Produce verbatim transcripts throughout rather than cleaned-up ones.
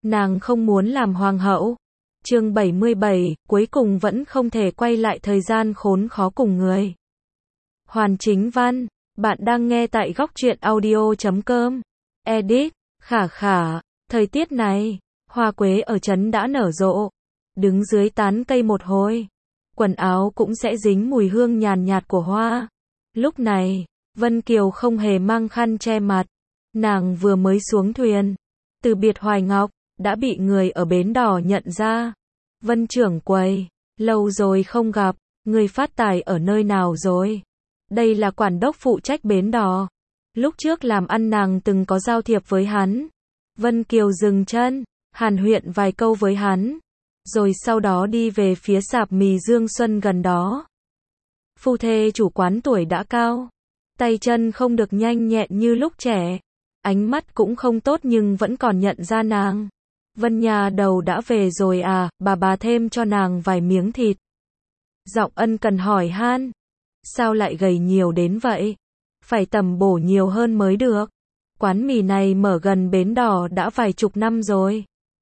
nàng không muốn làm hoàng hậu. Chương bảy mươi bảy, cuối cùng vẫn không thể quay lại thời gian khốn khó cùng người. Hoàn chính văn, bạn đang nghe tại góc truyện audio chấm com. Edit, khả khả, thời tiết này, hoa quế ở trấn đã nở rộ. Đứng dưới tán cây một hồi, quần áo cũng sẽ dính mùi hương nhàn nhạt của hoa. Lúc này, Vân Kiều không hề mang khăn che mặt. Nàng vừa mới xuống thuyền, từ biệt Hoài Ngọc, đã bị người ở bến đò nhận ra. Vân trưởng quầy, lâu rồi không gặp, người phát tài ở nơi nào rồi? Đây là quản đốc phụ trách bến đò. Lúc trước làm ăn nàng từng có giao thiệp với hắn. Vân Kiều dừng chân, hàn huyện vài câu với hắn, rồi sau đó đi về phía sạp mì Dương Xuân gần đó. Phu thê chủ quán tuổi đã cao, tay chân không được nhanh nhẹn như lúc trẻ, ánh mắt cũng không tốt nhưng vẫn còn nhận ra nàng. Vân nhà đầu đã về rồi à, bà bà thêm cho nàng vài miếng thịt. Giọng ân cần hỏi han, sao lại gầy nhiều đến vậy? Phải tầm bổ nhiều hơn mới được. Quán mì này mở gần bến đò đã vài chục năm rồi.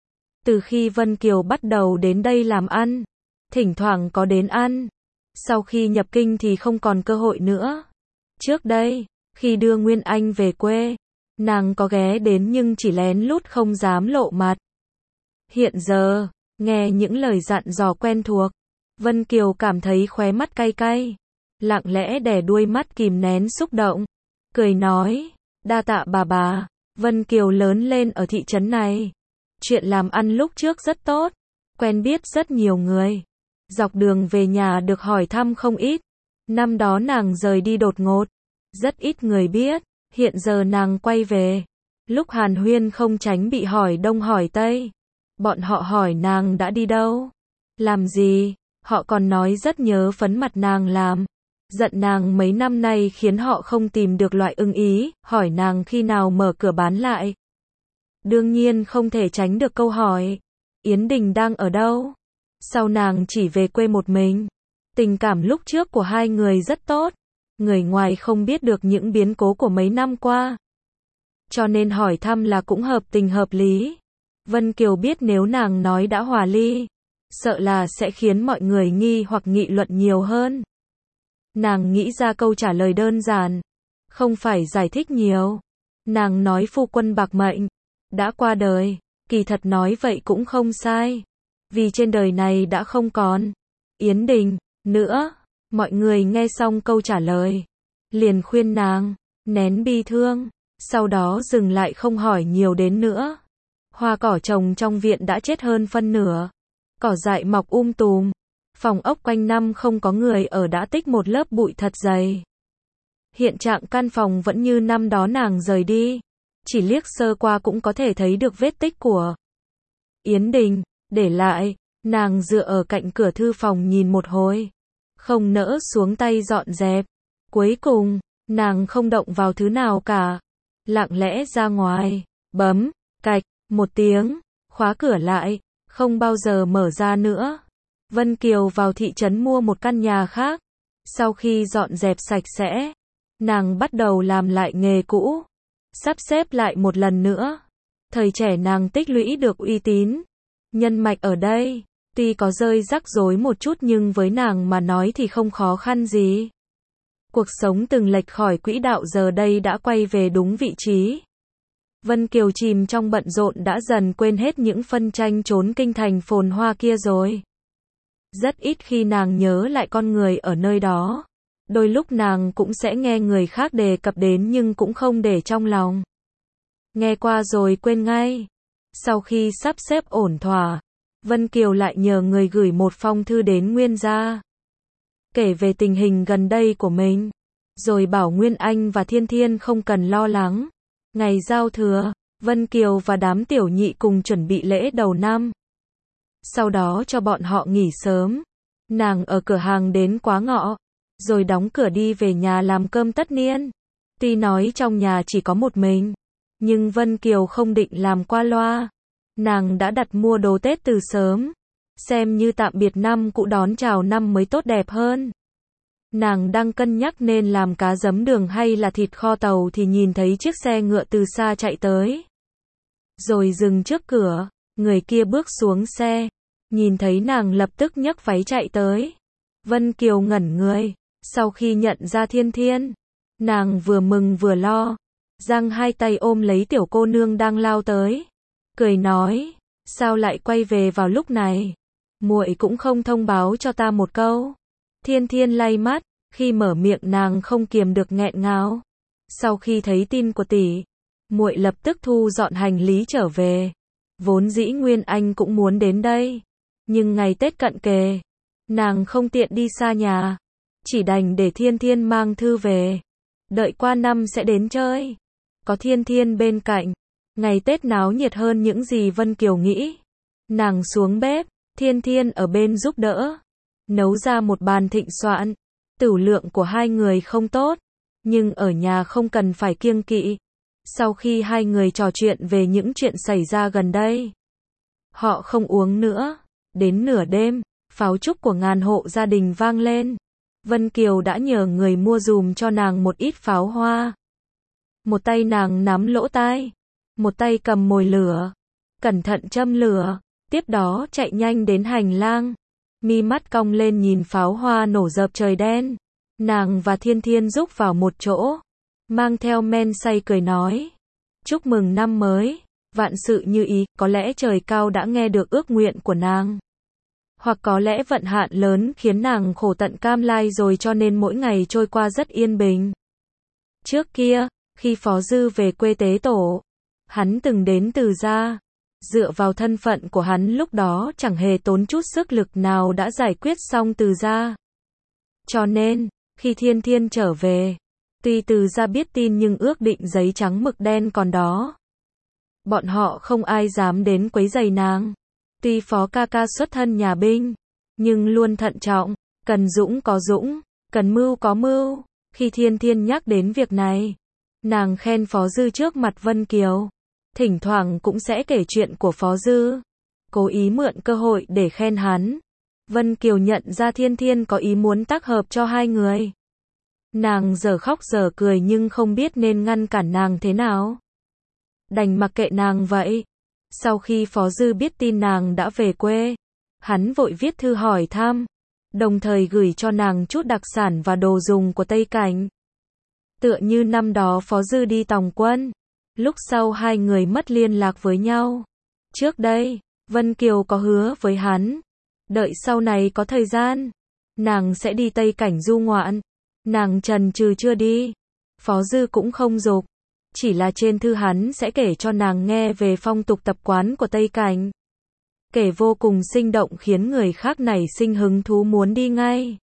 Từ khi Vân Kiều bắt đầu đến đây làm ăn, thỉnh thoảng có đến ăn. Sau khi nhập kinh thì không còn cơ hội nữa. Trước đây, khi đưa Nguyên Anh về quê, nàng có ghé đến nhưng chỉ lén lút không dám lộ mặt. Hiện giờ, nghe những lời dặn dò quen thuộc, Vân Kiều cảm thấy khóe mắt cay cay, lặng lẽ đè đuôi mắt kìm nén xúc động, cười nói, đa tạ bà bà. Vân Kiều lớn lên ở thị trấn này, chuyện làm ăn lúc trước rất tốt, quen biết rất nhiều người, dọc đường về nhà được hỏi thăm không ít. Năm đó nàng rời đi đột ngột, rất ít người biết, hiện giờ nàng quay về, lúc hàn huyên không tránh bị hỏi đông hỏi tây. Bọn họ hỏi nàng đã đi đâu, làm gì, họ còn nói rất nhớ phấn mặt nàng làm, giận nàng mấy năm nay khiến họ không tìm được loại ưng ý, hỏi nàng khi nào mở cửa bán lại. Đương nhiên không thể tránh được câu hỏi, Yến Đình đang ở đâu? Sau nàng chỉ về quê một mình. Tình cảm lúc trước của hai người rất tốt, người ngoài không biết được những biến cố của mấy năm qua. Cho nên hỏi thăm là cũng hợp tình hợp lý. Vân Kiều biết nếu nàng nói đã hòa ly, sợ là sẽ khiến mọi người nghi hoặc nghị luận nhiều hơn. Nàng nghĩ ra câu trả lời đơn giản, không phải giải thích nhiều. Nàng nói phu quân bạc mệnh, đã qua đời, kỳ thật nói vậy cũng không sai. Vì trên đời này đã không còn Yến Đình nữa. Mọi người nghe xong câu trả lời, liền khuyên nàng, nén bi thương, sau đó dừng lại không hỏi nhiều đến nữa. Hoa cỏ trồng trong viện đã chết hơn phân nửa, cỏ dại mọc um tùm, phòng ốc quanh năm không có người ở đã tích một lớp bụi thật dày. Hiện trạng căn phòng vẫn như năm đó nàng rời đi, chỉ liếc sơ qua cũng có thể thấy được vết tích của Yến Đình để lại. Nàng dựa ở cạnh cửa thư phòng nhìn một hồi, không nỡ xuống tay dọn dẹp. Cuối cùng, nàng không động vào thứ nào cả, lặng lẽ ra ngoài, bấm cạch một tiếng, khóa cửa lại, không bao giờ mở ra nữa. Vân Kiều vào thị trấn mua một căn nhà khác. Sau khi dọn dẹp sạch sẽ, nàng bắt đầu làm lại nghề cũ, sắp xếp lại một lần nữa. Thời trẻ nàng tích lũy được uy tín, nhân mạch ở đây, tuy có rơi rắc rối một chút nhưng với nàng mà nói thì không khó khăn gì. Cuộc sống từng lệch khỏi quỹ đạo giờ đây đã quay về đúng vị trí. Vân Kiều chìm trong bận rộn đã dần quên hết những phân tranh trốn kinh thành phồn hoa kia rồi. Rất ít khi nàng nhớ lại con người ở nơi đó. Đôi lúc nàng cũng sẽ nghe người khác đề cập đến nhưng cũng không để trong lòng. Nghe qua rồi quên ngay. Sau khi sắp xếp ổn thỏa, Vân Kiều lại nhờ người gửi một phong thư đến Nguyên gia, kể về tình hình gần đây của mình, rồi bảo Nguyên Anh và Thiên Thiên không cần lo lắng. Ngày giao thừa, Vân Kiều và đám tiểu nhị cùng chuẩn bị lễ đầu năm. Sau đó cho bọn họ nghỉ sớm. Nàng ở cửa hàng đến quá ngọ, rồi đóng cửa đi về nhà làm cơm tất niên. Tuy nói trong nhà chỉ có một mình, nhưng Vân Kiều không định làm qua loa. Nàng đã đặt mua đồ Tết từ sớm, xem như tạm biệt năm cũ đón chào năm mới tốt đẹp hơn. Nàng đang cân nhắc nên làm cá giấm đường hay là thịt kho tàu thì nhìn thấy chiếc xe ngựa từ xa chạy tới. Rồi dừng trước cửa, Người kia bước xuống xe, nhìn thấy nàng lập tức nhấc váy chạy tới. Vân Kiều ngẩn người, sau khi nhận ra Thiên Thiên, nàng vừa mừng vừa lo, giang hai tay ôm lấy tiểu cô nương đang lao tới, cười nói, sao lại quay về vào lúc này, muội cũng không thông báo cho ta một câu. Thiên Thiên lay mắt, khi mở miệng nàng không kiềm được nghẹn ngào. Sau khi thấy tin của tỷ, muội lập tức thu dọn hành lý trở về. Vốn dĩ Nguyên Anh cũng muốn đến đây, nhưng ngày Tết cận kề, nàng không tiện đi xa nhà, chỉ đành để Thiên Thiên mang thư về, đợi qua năm sẽ đến chơi. Có Thiên Thiên bên cạnh, ngày Tết náo nhiệt hơn những gì Vân Kiều nghĩ. Nàng xuống bếp, Thiên Thiên ở bên giúp đỡ, nấu ra một bàn thịnh soạn. Tửu lượng của hai người không tốt, nhưng ở nhà không cần phải kiêng kỵ. Sau khi hai người trò chuyện về những chuyện xảy ra gần đây, họ không uống nữa. Đến nửa đêm, pháo trúc của ngàn hộ gia đình vang lên. Vân Kiều đã nhờ người mua dùm cho nàng một ít pháo hoa. Một tay nàng nắm lỗ tai, một tay cầm mồi lửa, cẩn thận châm lửa, tiếp đó chạy nhanh đến hành lang. Mi mắt cong lên nhìn pháo hoa nổ dập trời đen. Nàng và Thiên Thiên rúc vào một chỗ, mang theo men say cười nói, chúc mừng năm mới, vạn sự như ý. Có lẽ trời cao đã nghe được ước nguyện của nàng, hoặc có lẽ vận hạn lớn khiến nàng khổ tận cam lai rồi, cho nên mỗi ngày trôi qua rất yên bình. Trước kia, khi Phó Dư về quê tế tổ, hắn từng đến Từ gia. Dựa vào thân phận của hắn lúc đó chẳng hề tốn chút sức lực nào đã giải quyết xong Từ gia. Cho nên, khi Thiên Thiên trở về, tuy Từ gia biết tin nhưng ước định giấy trắng mực đen còn đó. Bọn họ không ai dám đến quấy rầy nàng. Tuy Phó ca ca xuất thân nhà binh, nhưng luôn thận trọng, cần dũng có dũng, cần mưu có mưu. Khi Thiên Thiên nhắc đến việc này, nàng khen Phó Dư trước mặt Vân Kiều. Thỉnh thoảng cũng sẽ kể chuyện của Phó Dư, cố ý mượn cơ hội để khen hắn. Vân Kiều nhận ra Thiên Thiên có ý muốn tác hợp cho hai người. Nàng giờ khóc giờ cười nhưng không biết nên ngăn cản nàng thế nào. Đành mặc kệ nàng vậy. Sau khi Phó Dư biết tin nàng đã về quê, hắn vội viết thư hỏi thăm, đồng thời gửi cho nàng chút đặc sản và đồ dùng của Tây Cảnh. Tựa như năm đó Phó Dư đi tòng quân, lúc sau hai người mất liên lạc với nhau. Trước đây, Vân Kiều có hứa với hắn, đợi sau này có thời gian, nàng sẽ đi Tây Cảnh du ngoạn. Nàng chần chừ chưa đi, Phó Dư cũng không giục, chỉ là trên thư hắn sẽ kể cho nàng nghe về phong tục tập quán của Tây Cảnh. Kể vô cùng sinh động khiến người khác nảy sinh hứng thú muốn đi ngay.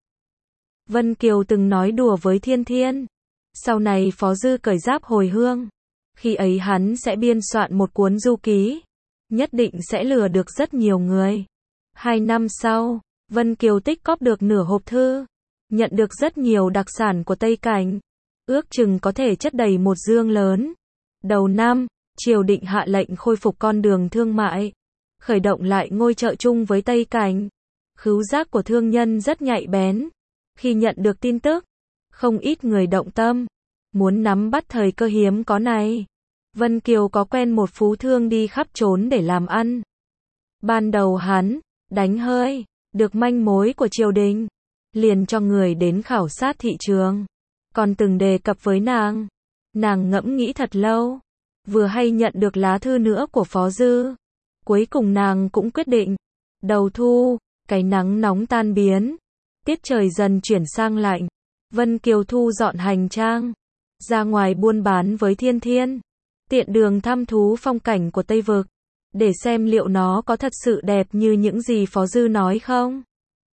Vân Kiều từng nói đùa với Thiên Thiên, sau này Phó Dư cởi giáp hồi hương, khi ấy hắn sẽ biên soạn một cuốn du ký, nhất định sẽ lừa được rất nhiều người. Hai năm sau, Vân Kiều tích cóp được nửa hộp thư, nhận được rất nhiều đặc sản của Tây Cảnh, ước chừng có thể chất đầy một dương lớn. Đầu năm, triều định hạ lệnh khôi phục con đường thương mại, khởi động lại ngôi chợ chung với Tây Cảnh. Khứu giác của thương nhân rất nhạy bén. Khi nhận được tin tức, không ít người động tâm, muốn nắm bắt thời cơ hiếm có này. Vân Kiều có quen một phú thương đi khắp trốn để làm ăn. Ban đầu hắn đánh hơi được manh mối của triều đình, liền cho người đến khảo sát thị trường, còn từng đề cập với nàng. Nàng ngẫm nghĩ thật lâu, vừa hay nhận được lá thư nữa của Phó Dư. Cuối cùng nàng cũng quyết định. Đầu thu, cái nắng nóng tan biến, tiết trời dần chuyển sang lạnh. Vân Kiều thu dọn hành trang, ra ngoài buôn bán với Thiên Thiên, tiện đường thăm thú phong cảnh của Tây Vực, để xem liệu nó có thật sự đẹp như những gì Phó Dư nói không.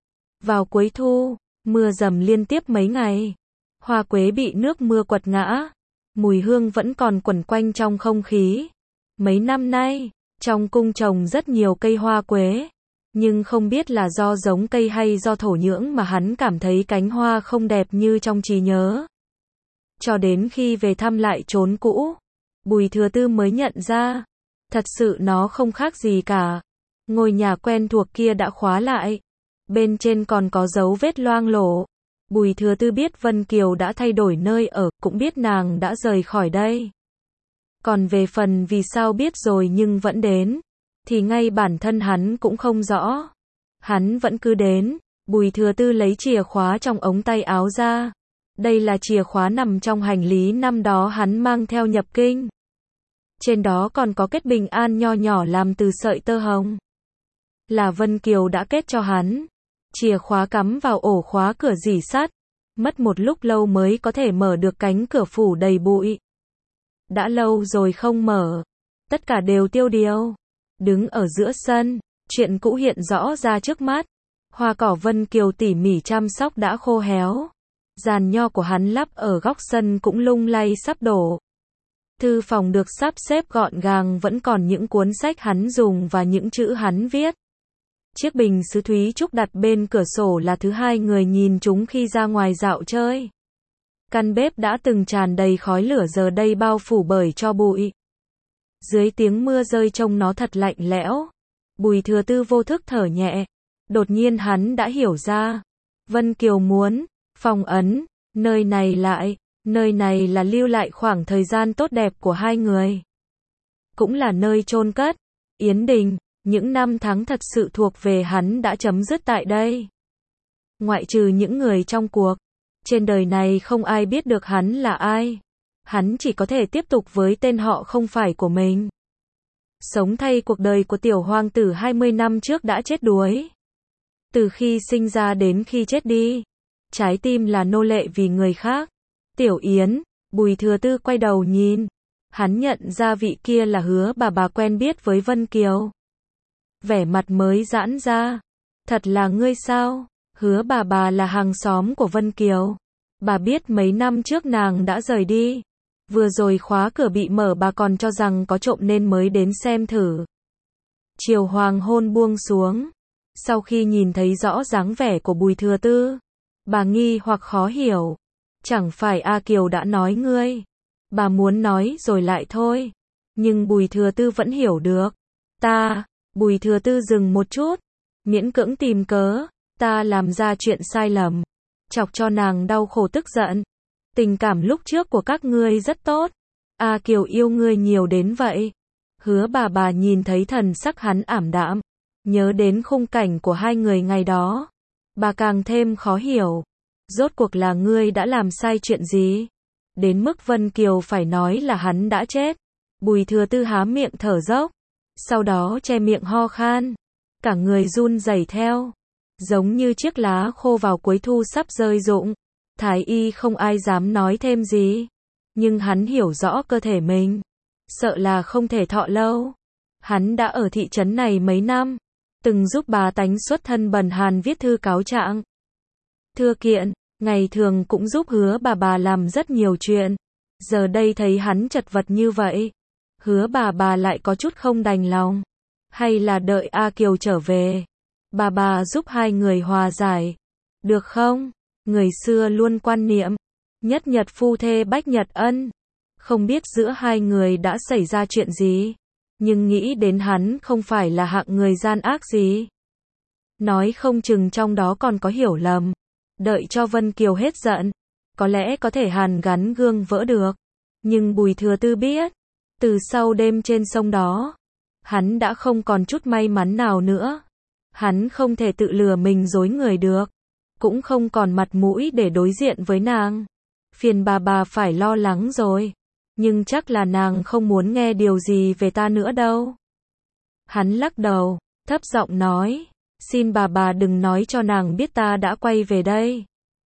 Vào cuối thu, mưa dầm liên tiếp mấy ngày, hoa quế bị nước mưa quật ngã, mùi hương vẫn còn quẩn quanh trong không khí. Mấy năm nay, trong cung trồng rất nhiều cây hoa quế, nhưng không biết là do giống cây hay do thổ nhưỡng mà hắn cảm thấy cánh hoa không đẹp như trong trí nhớ. Cho đến khi về thăm lại chốn cũ, Bùi Thừa Tư mới nhận ra, thật sự nó không khác gì cả. Ngôi nhà quen thuộc kia đã khóa lại, bên trên còn có dấu vết loang lổ. Bùi Thừa Tư biết Vân Kiều đã thay đổi nơi ở, cũng biết nàng đã rời khỏi đây. Còn về phần vì sao biết rồi nhưng vẫn đến, thì ngay bản thân hắn cũng không rõ. Hắn vẫn cứ đến, Bùi Thừa Tư lấy chìa khóa trong ống tay áo ra. Đây là chìa khóa nằm trong hành lý năm đó hắn mang theo nhập kinh. Trên đó còn có kết bình an nho nhỏ làm từ sợi tơ hồng. Là Vân Kiều đã kết cho hắn. Chìa khóa cắm vào ổ khóa cửa rỉ sắt. Mất một lúc lâu mới có thể mở được cánh cửa phủ đầy bụi. Đã lâu rồi không mở. Tất cả đều tiêu điều. Đứng ở giữa sân, chuyện cũ hiện rõ ra trước mắt. Hoa cỏ Vân Kiều tỉ mỉ chăm sóc đã khô héo. Giàn nho của hắn lắp ở góc sân cũng lung lay sắp đổ. Thư phòng được sắp xếp gọn gàng, vẫn còn những cuốn sách hắn dùng và những chữ hắn viết. Chiếc bình sứ thúy trúc đặt bên cửa sổ là thứ hai người nhìn chúng khi ra ngoài dạo chơi. Căn bếp đã từng tràn đầy khói lửa giờ đây bao phủ bởi tro bụi. Dưới tiếng mưa rơi trông nó thật lạnh lẽo. Bùi Thừa Tư vô thức thở nhẹ. Đột nhiên hắn đã hiểu ra. Vân Kiều muốn phong ấn nơi này lại. Nơi này là lưu lại khoảng thời gian tốt đẹp của hai người. Cũng là nơi chôn cất Yến Đình. Những năm tháng thật sự thuộc về hắn đã chấm dứt tại đây. Ngoại trừ những người trong cuộc, trên đời này không ai biết được hắn là ai. Hắn chỉ có thể tiếp tục với tên họ không phải của mình. Sống thay cuộc đời của tiểu hoàng tử hai mươi năm trước đã chết đuối. Từ khi sinh ra đến khi chết đi, trái tim là nô lệ vì người khác. Tiểu Yến, Bùi Thừa Tư quay đầu nhìn. Hắn nhận ra vị kia là Hứa bà bà quen biết với Vân Kiều. Vẻ mặt mới giãn ra. Thật là ngươi sao? Hứa bà bà là hàng xóm của Vân Kiều. Bà biết mấy năm trước nàng đã rời đi. Vừa rồi khóa cửa bị mở bà còn cho rằng có trộm nên mới đến xem thử. Chiều hoàng hôn buông xuống. Sau khi nhìn thấy rõ dáng vẻ của Bùi Thừa Tư, bà nghi hoặc khó hiểu. Chẳng phải A Kiều đã nói ngươi. Bà muốn nói rồi lại thôi. Nhưng Bùi Thừa Tư vẫn hiểu được. Ta, Bùi Thừa Tư dừng một chút. Miễn cưỡng tìm cớ. Ta làm ra chuyện sai lầm. Chọc cho nàng đau khổ tức giận. Tình cảm lúc trước của các ngươi rất tốt. A Kiều yêu ngươi nhiều đến vậy. Hứa bà bà nhìn thấy thần sắc hắn ảm đạm. Nhớ đến khung cảnh của hai người ngày đó. Bà càng thêm khó hiểu. Rốt cuộc là ngươi đã làm sai chuyện gì? Đến mức Vân Kiều phải nói là hắn đã chết. Bùi Thừa Tư há miệng thở dốc. Sau đó che miệng ho khan. Cả người run rẩy theo. Giống như chiếc lá khô vào cuối thu sắp rơi rụng. Thái y không ai dám nói thêm gì. Nhưng hắn hiểu rõ cơ thể mình. Sợ là không thể thọ lâu. Hắn đã ở thị trấn này mấy năm. Từng giúp bà tánh xuất thân bần hàn viết thư cáo trạng. Thưa kiện, ngày thường cũng giúp Hứa bà bà làm rất nhiều chuyện. Giờ đây thấy hắn chật vật như vậy. Hứa bà bà lại có chút không đành lòng. Hay là đợi A Kiều trở về. Bà bà giúp hai người hòa giải. Được không? Người xưa luôn quan niệm. Nhất nhật phu thê bách nhật ân. Không biết giữa hai người đã xảy ra chuyện gì. Nhưng nghĩ đến hắn không phải là hạng người gian ác gì. Nói không chừng trong đó còn có hiểu lầm. Đợi cho Vân Kiều hết giận. Có lẽ có thể hàn gắn gương vỡ được. Nhưng Bùi Thừa Tư biết. Từ sau đêm trên sông đó. Hắn đã không còn chút may mắn nào nữa. Hắn không thể tự lừa mình dối người được. Cũng không còn mặt mũi để đối diện với nàng. Phiền bà bà phải lo lắng rồi. Nhưng chắc là nàng không muốn nghe điều gì về ta nữa đâu. Hắn lắc đầu, thấp giọng nói. Xin bà bà đừng nói cho nàng biết ta đã quay về đây.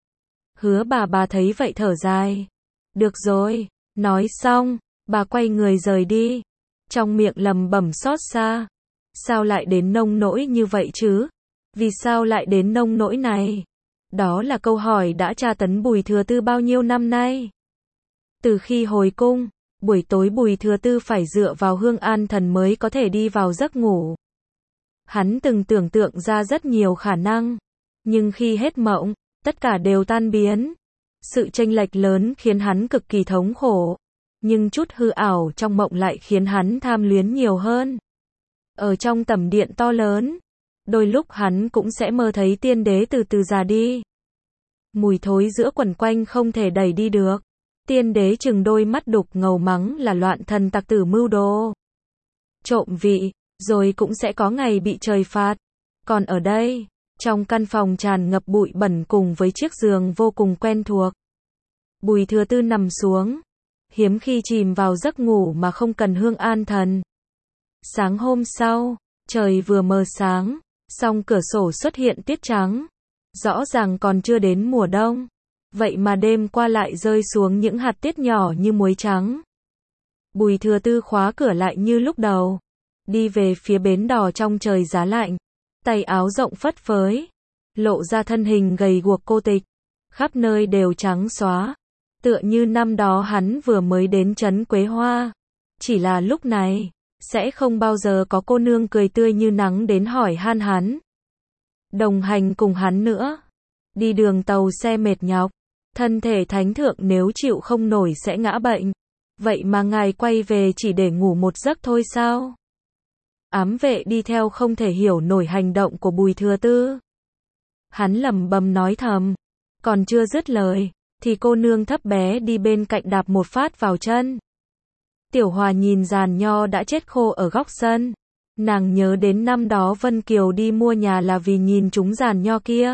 Hứa bà bà thấy vậy thở dài. Được rồi, nói xong, bà quay người rời đi. Trong miệng lầm bẩm xót xa. Sao lại đến nông nỗi như vậy chứ? Vì sao lại đến nông nỗi này? Đó là câu hỏi đã tra tấn Bùi Thừa Tư bao nhiêu năm nay. Từ khi hồi cung, buổi tối Bùi Thừa Tư phải dựa vào hương an thần mới có thể đi vào giấc ngủ. Hắn từng tưởng tượng ra rất nhiều khả năng. Nhưng khi hết mộng, tất cả đều tan biến. Sự chênh lệch lớn khiến hắn cực kỳ thống khổ. Nhưng chút hư ảo trong mộng lại khiến hắn tham luyến nhiều hơn. Ở trong tầm điện to lớn, đôi lúc hắn cũng sẽ mơ thấy tiên đế từ từ già đi. Mùi thối giữa quần quanh không thể đẩy đi được. Tiên đế chừng đôi mắt đục ngầu mắng là loạn thần tặc tử mưu đồ. Trộm vị, rồi cũng sẽ có ngày bị trời phạt. Còn ở đây, trong căn phòng tràn ngập bụi bẩn cùng với chiếc giường vô cùng quen thuộc, Bùi Thừa Tư nằm xuống, hiếm khi chìm vào giấc ngủ mà không cần hương an thần. Sáng hôm sau, trời vừa mờ sáng, song cửa sổ xuất hiện tiết trắng. Rõ ràng còn chưa đến mùa đông, vậy mà đêm qua lại rơi xuống những hạt tiết nhỏ như muối trắng. Bùi Thừa Tư khóa cửa lại như lúc đầu, đi về phía bến đò trong trời giá lạnh, tay áo rộng phất phới, lộ ra thân hình gầy guộc cô tịch, khắp nơi đều trắng xóa, tựa như năm đó hắn vừa mới đến trấn Quế Hoa. Chỉ là lúc này, sẽ không bao giờ có cô nương cười tươi như nắng đến hỏi han hắn, đồng hành cùng hắn nữa. Đi đường tàu xe mệt nhọc, thân thể thánh thượng nếu chịu không nổi sẽ ngã bệnh. Vậy mà ngài quay về chỉ để ngủ một giấc thôi sao? Ám vệ đi theo không thể hiểu nổi hành động của Bùi Thừa Tư. Hắn lẩm bẩm nói thầm, còn chưa dứt lời, thì cô nương thấp bé đi bên cạnh đạp một phát vào chân. Tiểu Hòa nhìn giàn nho đã chết khô ở góc sân. Nàng nhớ đến năm đó Vân Kiều đi mua nhà là vì nhìn chúng giàn nho kia.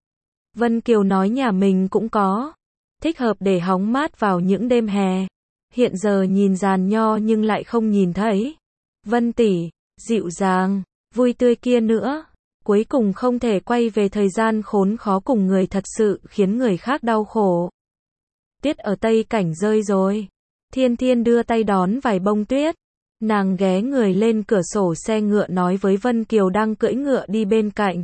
Vân Kiều nói nhà mình cũng có, thích hợp để hóng mát vào những đêm hè. Hiện giờ nhìn giàn nho nhưng lại không nhìn thấy Vân tỷ, dịu dàng, vui tươi kia nữa. Cuối cùng không thể quay về thời gian khốn khó cùng người thật sự khiến người khác đau khổ. Tiết ở Tây Cảnh rơi rồi. Thiên Thiên đưa tay đón vài bông tuyết. Nàng ghé người lên cửa sổ xe ngựa nói với Vân Kiều đang cưỡi ngựa đi bên cạnh.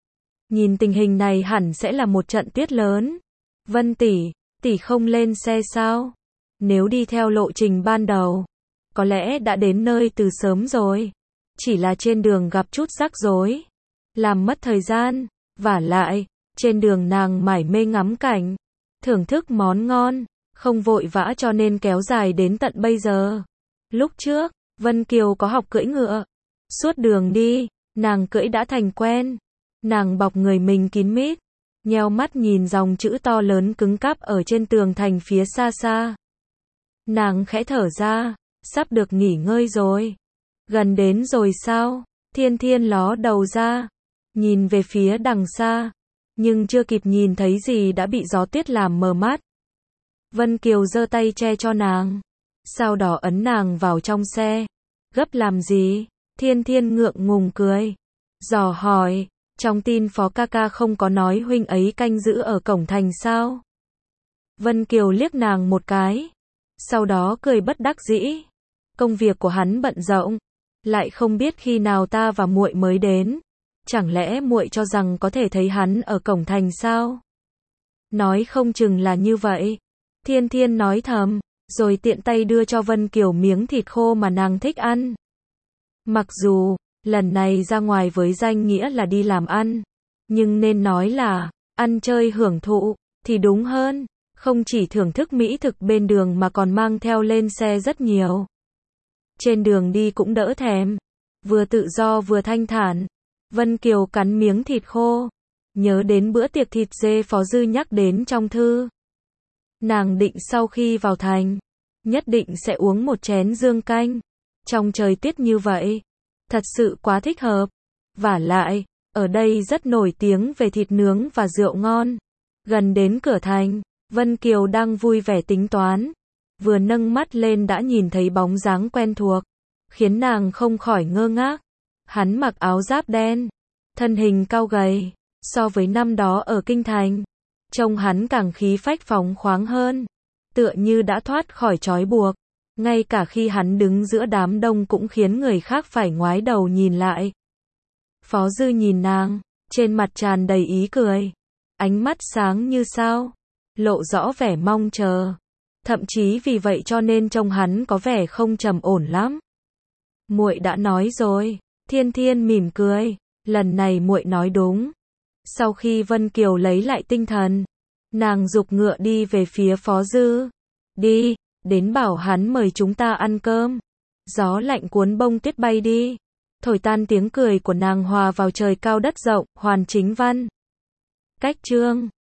Nhìn tình hình này hẳn sẽ là một trận tuyết lớn. Vân tỷ, tỷ không lên xe sao? Nếu đi theo lộ trình ban đầu, có lẽ đã đến nơi từ sớm rồi. Chỉ là trên đường gặp chút rắc rối, làm mất thời gian. Vả lại, trên đường nàng mải mê ngắm cảnh, thưởng thức món ngon, không vội vã cho nên kéo dài đến tận bây giờ. Lúc trước, Vân Kiều có học cưỡi ngựa. Suốt đường đi, nàng cưỡi đã thành quen. Nàng bọc người mình kín mít, nheo mắt nhìn dòng chữ to lớn cứng cáp ở trên tường thành phía xa xa. Nàng khẽ thở ra, sắp được nghỉ ngơi rồi. Gần đến rồi sao? Thiên Thiên ló đầu ra, nhìn về phía đằng xa, nhưng chưa kịp nhìn thấy gì đã bị gió tuyết làm mờ mắt. Vân Kiều giơ tay che cho nàng, sau đó ấn nàng vào trong xe. Gấp làm gì? Thiên Thiên ngượng ngùng cười, dò hỏi, trong tin Phó ca ca không có nói huynh ấy canh giữ ở cổng thành sao? Vân Kiều liếc nàng một cái, sau đó cười bất đắc dĩ. Công việc của hắn bận rộn, lại không biết khi nào ta và muội mới đến. Chẳng lẽ muội cho rằng có thể thấy hắn ở cổng thành sao? Nói không chừng là như vậy. Thiên Thiên nói thầm, rồi tiện tay đưa cho Vân Kiều miếng thịt khô mà nàng thích ăn. Mặc dù, lần này ra ngoài với danh nghĩa là đi làm ăn, nhưng nên nói là, ăn chơi hưởng thụ, thì đúng hơn. Không chỉ thưởng thức mỹ thực bên đường mà còn mang theo lên xe rất nhiều. Trên đường đi cũng đỡ thèm, vừa tự do vừa thanh thản. Vân Kiều cắn miếng thịt khô, nhớ đến bữa tiệc thịt dê Phó Dư nhắc đến trong thư. Nàng định sau khi vào thành, nhất định sẽ uống một chén dương canh. Trong trời tiết như vậy, thật sự quá thích hợp. Vả lại, ở đây rất nổi tiếng về thịt nướng và rượu ngon. Gần đến cửa thành, Vân Kiều đang vui vẻ tính toán, vừa nâng mắt lên đã nhìn thấy bóng dáng quen thuộc, khiến nàng không khỏi ngơ ngác. Hắn mặc áo giáp đen, thân hình cao gầy, so với năm đó ở kinh thành, trông hắn càng khí phách phóng khoáng hơn, tựa như đã thoát khỏi trói buộc. Ngay cả khi hắn đứng giữa đám đông cũng khiến người khác phải ngoái đầu nhìn lại. Phó Dư nhìn nàng, trên mặt tràn đầy ý cười, ánh mắt sáng như sao, lộ rõ vẻ mong chờ. Thậm chí vì vậy cho nên trông hắn có vẻ không trầm ổn lắm. Muội đã nói rồi. Thiên Thiên mỉm cười, lần này muội nói đúng. Sau khi Vân Kiều lấy lại tinh thần, nàng giục ngựa đi về phía Phó Dư. Đi, đến bảo hắn mời chúng ta ăn cơm. Gió lạnh cuốn bông tuyết bay đi, thổi tan tiếng cười của nàng hòa vào trời cao đất rộng. Hoàn Chính Văn. Cách chương